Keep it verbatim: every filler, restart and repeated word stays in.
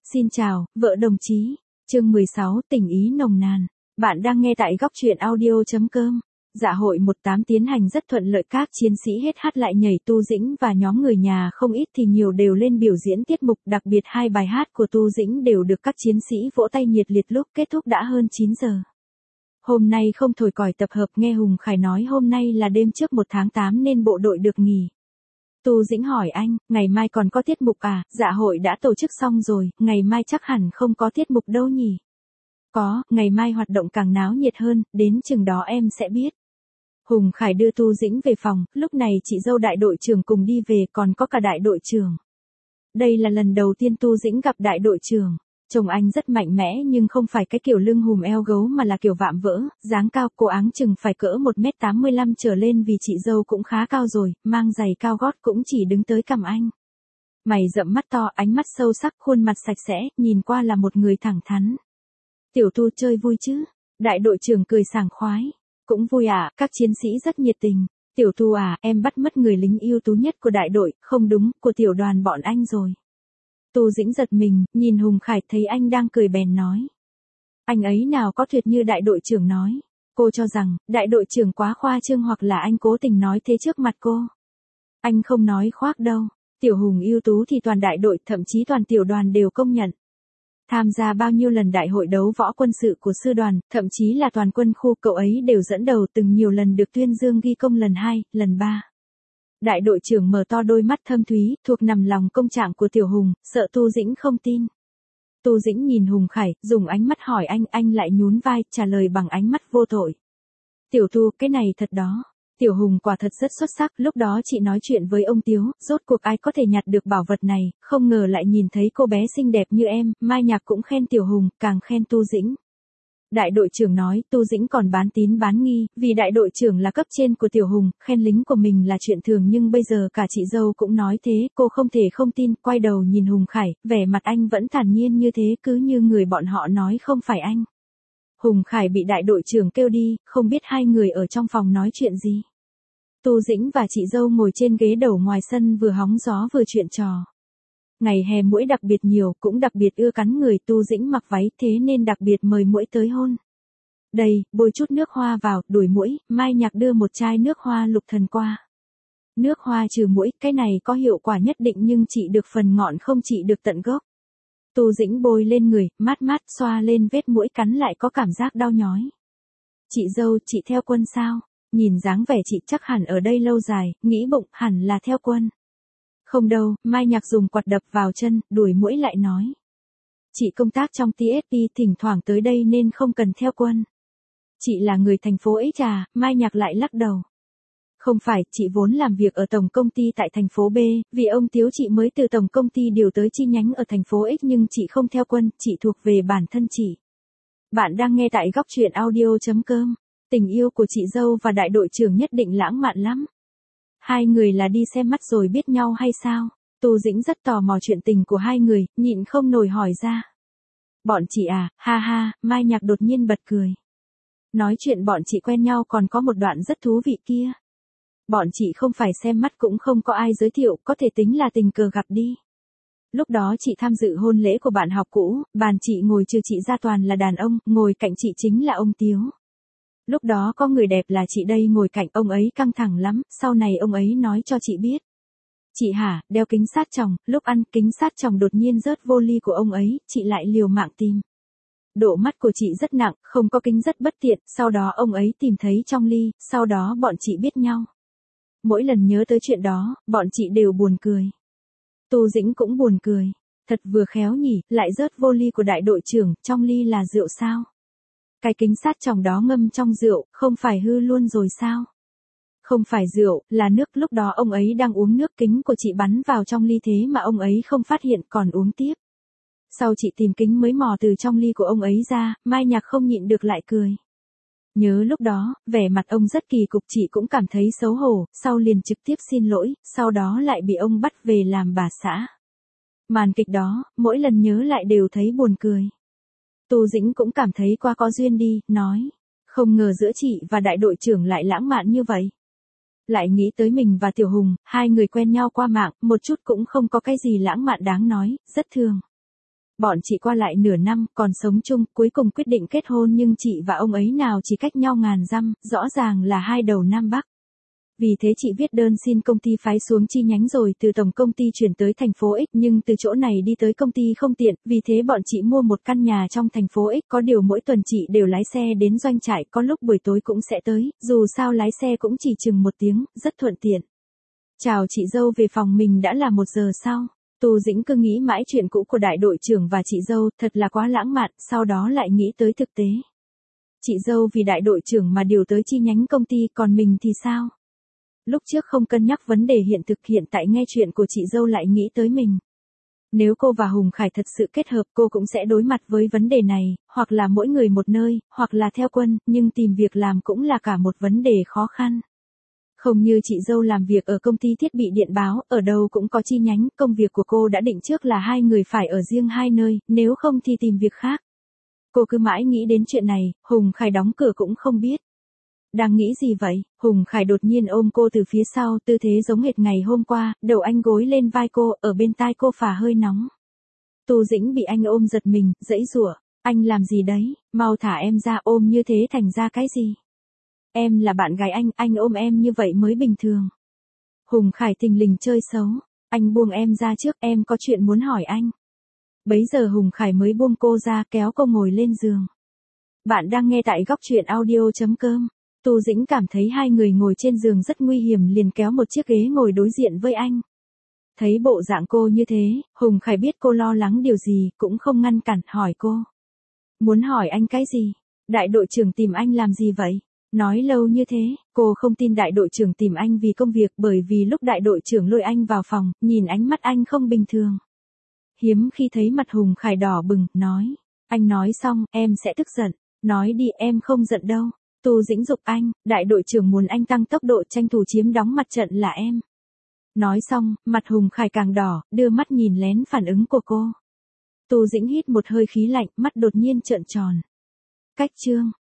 Xin chào, vợ đồng chí. Chương mười sáu, tình ý nồng nàn. Bạn đang nghe tại góc truyện audio.com. Dạ hội mười tám tiến hành rất thuận lợi, các chiến sĩ hết hát lại nhảy, Tu Dĩnh và nhóm người nhà không ít thì nhiều đều lên biểu diễn tiết mục, đặc biệt hai bài hát của Tu Dĩnh đều được các chiến sĩ vỗ tay nhiệt liệt. Lúc kết thúc đã hơn chín giờ. Hôm nay không thổi còi tập hợp, nghe Hùng Khải nói hôm nay là đêm trước một tháng tám nên bộ đội được nghỉ. Tu Dĩnh hỏi anh, ngày mai còn có tiết mục à? Dạ hội đã tổ chức xong rồi, ngày mai chắc hẳn không có tiết mục đâu nhỉ? Có, ngày mai hoạt động càng náo nhiệt hơn, đến chừng đó em sẽ biết. Hùng Khải đưa Tu Dĩnh về phòng, lúc này chị dâu đại đội trưởng cùng đi về, còn có cả đại đội trưởng. Đây là lần đầu tiên Tu Dĩnh gặp đại đội trưởng. Chồng anh rất mạnh mẽ nhưng không phải cái kiểu lưng hùm eo gấu mà là kiểu vạm vỡ, dáng cao, cô áng chừng phải cỡ một mét tám mươi lăm trở lên vì chị dâu cũng khá cao rồi, mang giày cao gót cũng chỉ đứng tới cằm anh. Mày rậm mắt to, ánh mắt sâu sắc, khuôn mặt sạch sẽ, nhìn qua là một người thẳng thắn. Tiểu Tu chơi vui chứ? Đại đội trưởng cười sảng khoái. Cũng vui ạ, à, các chiến sĩ rất nhiệt tình. Tiểu Tu à, em bắt mất người lính ưu tú nhất của đại đội, không đúng, của tiểu đoàn bọn anh rồi. Tu Dĩnh giật mình, nhìn Hùng Khải thấy anh đang cười bèn nói. Anh ấy nào có tuyệt như đại đội trưởng nói. Cô cho rằng, đại đội trưởng quá khoa trương hoặc là anh cố tình nói thế trước mặt cô. Anh không nói khoác đâu. Tiểu Hùng ưu tú thì toàn đại đội, thậm chí toàn tiểu đoàn đều công nhận. Tham gia bao nhiêu lần đại hội đấu võ quân sự của sư đoàn, thậm chí là toàn quân khu, cậu ấy đều dẫn đầu, từng nhiều lần được tuyên dương ghi công lần hai, lần ba. Đại đội trưởng mở to đôi mắt thâm thúy, thuộc nằm lòng công trạng của Tiểu Hùng, sợ Tu Dĩnh không tin. Tu Dĩnh nhìn Hùng Khải, dùng ánh mắt hỏi anh, anh lại nhún vai, trả lời bằng ánh mắt vô tội. Tiểu Tu, cái này thật đó. Tiểu Hùng quả thật rất xuất sắc, lúc đó chị nói chuyện với ông Tiếu, rốt cuộc ai có thể nhặt được bảo vật này, không ngờ lại nhìn thấy cô bé xinh đẹp như em, Mai Nhạc cũng khen Tiểu Hùng, càng khen Tu Dĩnh. Đại đội trưởng nói, Tu Dĩnh còn bán tín bán nghi, vì đại đội trưởng là cấp trên của Tiểu Hùng, khen lính của mình là chuyện thường, nhưng bây giờ cả chị dâu cũng nói thế, cô không thể không tin, quay đầu nhìn Hùng Khải, vẻ mặt anh vẫn thản nhiên như thế, cứ như người bọn họ nói không phải anh. Hùng Khải bị đại đội trưởng kêu đi, không biết hai người ở trong phòng nói chuyện gì. Tu Dĩnh và chị dâu ngồi trên ghế đầu ngoài sân vừa hóng gió vừa chuyện trò. Ngày hè muỗi đặc biệt nhiều, cũng đặc biệt ưa cắn người, Tu Dĩnh mặc váy thế nên đặc biệt mời muỗi tới hôn. Đây, bôi chút nước hoa vào, đuổi muỗi, Mai Nhạc đưa một chai nước hoa lục thần qua. Nước hoa trừ muỗi, cái này có hiệu quả nhất định nhưng trị được phần ngọn không trị được tận gốc. Tu Dĩnh bôi lên người, mát mát, xoa lên vết muỗi cắn lại có cảm giác đau nhói. Chị dâu, chị theo quân sao? Nhìn dáng vẻ chị chắc hẳn ở đây lâu dài, nghĩ bụng hẳn là theo quân. Không đâu, Mai Nhạc dùng quạt đập vào chân, đuổi muỗi lại nói. Chị công tác trong tê ét pê, thỉnh thoảng tới đây nên không cần theo quân. Chị là người thành phố X à? Mai Nhạc lại lắc đầu. Không phải, chị vốn làm việc ở tổng công ty tại thành phố B, vì ông Tiếu chị mới từ tổng công ty điều tới chi nhánh ở thành phố X nhưng chị không theo quân, chị thuộc về bản thân chị. Bạn đang nghe tại góc truyện audio.com. Tình yêu của chị dâu và đại đội trưởng nhất định lãng mạn lắm. Hai người là đi xem mắt rồi biết nhau hay sao? Tu Dĩnh rất tò mò chuyện tình của hai người, nhịn không nổi hỏi ra. Bọn chị à, ha ha, Mai Nhạc đột nhiên bật cười. Nói chuyện bọn chị quen nhau còn có một đoạn rất thú vị kia. Bọn chị không phải xem mắt cũng không có ai giới thiệu, có thể tính là tình cờ gặp đi. Lúc đó chị tham dự hôn lễ của bạn học cũ, bàn chị ngồi trừ chị ra toàn là đàn ông, ngồi cạnh chị chính là ông Tiếu. Lúc đó có người đẹp là chị đây ngồi cạnh, ông ấy căng thẳng lắm, sau này ông ấy nói cho chị biết. Chị hả, đeo kính sát tròng, lúc ăn kính sát tròng đột nhiên rớt vô ly của ông ấy, chị lại liều mạng tìm. Độ mắt của chị rất nặng, không có kính rất bất tiện, sau đó ông ấy tìm thấy trong ly, sau đó bọn chị biết nhau. Mỗi lần nhớ tới chuyện đó, bọn chị đều buồn cười. Tu Dĩnh cũng buồn cười. Thật vừa khéo nhỉ, lại rớt vô ly của đại đội trưởng, trong ly là rượu sao? Cái kính sát tròng đó ngâm trong rượu, không phải hư luôn rồi sao? Không phải rượu, là nước, lúc đó ông ấy đang uống nước, kính của chị bắn vào trong ly thế mà ông ấy không phát hiện còn uống tiếp. Sau chị tìm kính mới mò từ trong ly của ông ấy ra, Mai Nhạc không nhịn được lại cười. Nhớ lúc đó, vẻ mặt ông rất kỳ cục, chị cũng cảm thấy xấu hổ, sau liền trực tiếp xin lỗi, sau đó lại bị ông bắt về làm bà xã. Màn kịch đó, mỗi lần nhớ lại đều thấy buồn cười. Tu Dĩnh cũng cảm thấy qua có duyên đi, nói. Không ngờ giữa chị và đại đội trưởng lại lãng mạn như vậy. Lại nghĩ tới mình và Tiểu Hùng, hai người quen nhau qua mạng, một chút cũng không có cái gì lãng mạn đáng nói, rất thường. Bọn chị qua lại nửa năm, còn sống chung, cuối cùng quyết định kết hôn nhưng chị và ông ấy nào chỉ cách nhau ngàn dặm, rõ ràng là hai đầu Nam Bắc. Vì thế chị viết đơn xin công ty phái xuống chi nhánh rồi từ tổng công ty chuyển tới thành phố X, nhưng từ chỗ này đi tới công ty không tiện, vì thế bọn chị mua một căn nhà trong thành phố X, có điều mỗi tuần chị đều lái xe đến doanh trại, có lúc buổi tối cũng sẽ tới, dù sao lái xe cũng chỉ chừng một tiếng, rất thuận tiện. Chào chị dâu về phòng mình đã là một giờ sau. Tu Dĩnh cứ nghĩ mãi chuyện cũ của đại đội trưởng và chị dâu, thật là quá lãng mạn, sau đó lại nghĩ tới thực tế. Chị dâu vì đại đội trưởng mà điều tới chi nhánh công ty, còn mình thì sao? Lúc trước không cân nhắc vấn đề hiện thực, hiện tại nghe chuyện của chị dâu lại nghĩ tới mình. Nếu cô và Hùng Khải thật sự kết hợp, cô cũng sẽ đối mặt với vấn đề này, hoặc là mỗi người một nơi, hoặc là theo quân, nhưng tìm việc làm cũng là cả một vấn đề khó khăn. Không như chị dâu làm việc ở công ty thiết bị điện báo, ở đâu cũng có chi nhánh, công việc của cô đã định trước là hai người phải ở riêng hai nơi, nếu không thì tìm việc khác. Cô cứ mãi nghĩ đến chuyện này, Hùng Khải đóng cửa cũng không biết. Đang nghĩ gì vậy? Hùng Khải đột nhiên ôm cô từ phía sau, tư thế giống hệt ngày hôm qua, đầu anh gối lên vai cô, ở bên tai cô phả hơi nóng. Tu Dĩnh bị anh ôm giật mình, giãy giụa, anh làm gì đấy, mau thả em ra, ôm như thế thành ra cái gì? Em là bạn gái anh, anh ôm em như vậy mới bình thường. Hùng Khải thình lình chơi xấu, anh buông em ra trước, em có chuyện muốn hỏi anh. Bấy giờ Hùng Khải mới buông cô ra, kéo cô ngồi lên giường. Bạn đang nghe tại góc truyện audio chấm com. Tu Dĩnh cảm thấy hai người ngồi trên giường rất nguy hiểm, liền kéo một chiếc ghế ngồi đối diện với anh. Thấy bộ dạng cô như thế, Hùng Khải biết cô lo lắng điều gì, cũng không ngăn cản, hỏi cô. Muốn hỏi anh cái gì? Đại đội trưởng tìm anh làm gì vậy? Nói lâu như thế, cô không tin đại đội trưởng tìm anh vì công việc, bởi vì lúc đại đội trưởng lôi anh vào phòng, nhìn ánh mắt anh không bình thường. Hiếm khi thấy mặt Hùng Khải đỏ bừng, nói. Anh nói xong, em sẽ tức giận. Nói đi, em không giận đâu. Tu Dĩnh giục anh, đại đội trưởng muốn anh tăng tốc độ tranh thủ chiếm đóng mặt trận là em. Nói xong, mặt Hùng Khải càng đỏ, đưa mắt nhìn lén phản ứng của cô. Tu Dĩnh hít một hơi khí lạnh, mắt đột nhiên trợn tròn. Cách chương.